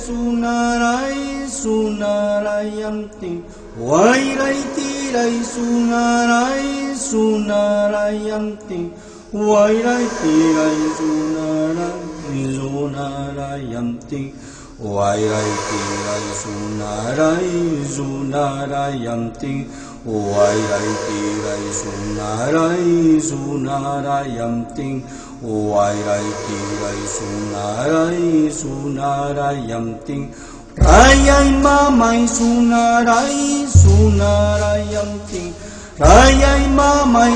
sunarai sunarayanti Vairai tirai sunarai sunarayanti Vairai tirai sunarayanti Vairai tirai sunarayanti Vairai tirai sunarayanti Vairai tirai sunarayanti Rayai mamai sunarayanti Rayai mamai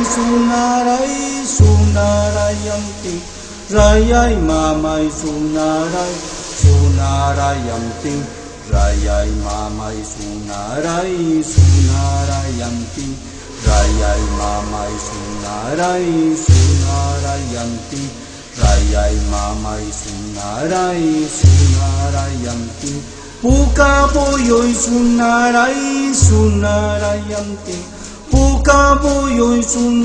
sunarayanti Rayai mamai sunarayanti Rayai mamai sunarayanti Rayai mamai sunarayanti Rayai mamai sunarayanti Puka boyoi sunarayanti Puka boyoi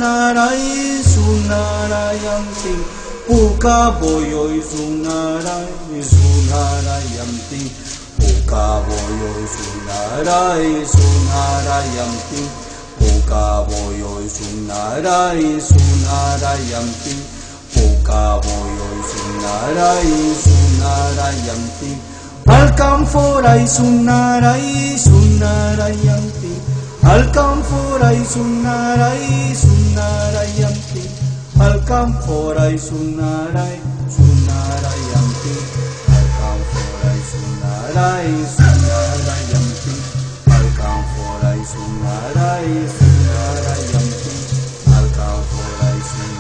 sunarayanti Puka boyoi sunarayanti Puka boyoi sunarayanti Puka boyoi sunarayanti Puka boyoi sunarayanti Halkan forai sunarayanti Halkan forai sunarayanti Halkan forai sunarayanti Halkan forai sunarayanti Halkan forai sunarayanti Halkan forai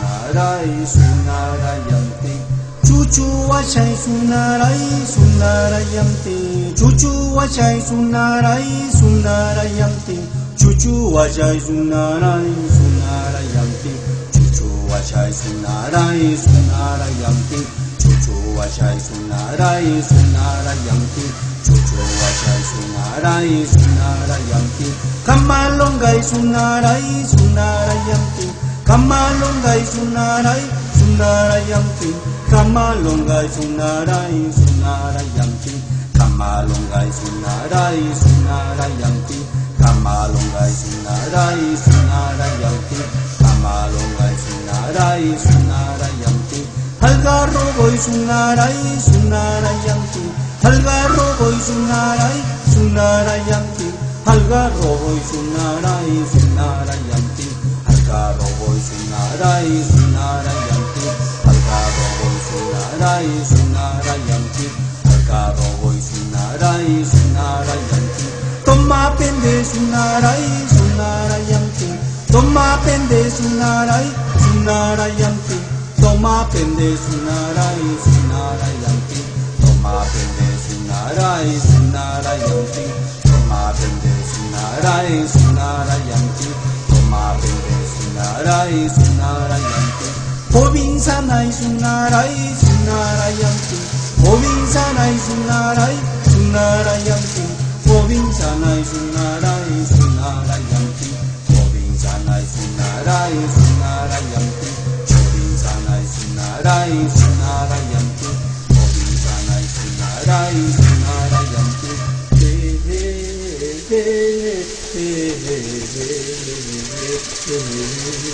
sunarayanti Cucu wachai sunarayanti Cucu wachai sunarayanti Cucu wachai sunarayanti Cucu wachai sunarayanti Cucu wachai sunarayanti Cucu wachai sunarayanti Kamalongai sunarayanti Kamalongai sunarayanti Kamalongai sunarayanti Kamalongai sunarayanti Kamalongai sunarayanti Kamalongai sunarayanti Halgarro boy sunarayanti Halgarro boy sunarayanti Halgarro boy sunarayanti Halgarro boy sunarayanti Halgarro boy sunarayanti Halgarro boy sunarayanti Toma pende sunarayanti Toma pende sunarayanti Toma pende sunarayanti Toma pende sunarayanti Toma pende sunarayanti Toma pende sunarayanti Hobin sanai sunarayanti Hobin sanai sunarayanti Hobin sanai sunarayanti Hobin sanai sunarayanti Hobin sanai sunarayanti Hobin sanai sunarayanti He he he he he he he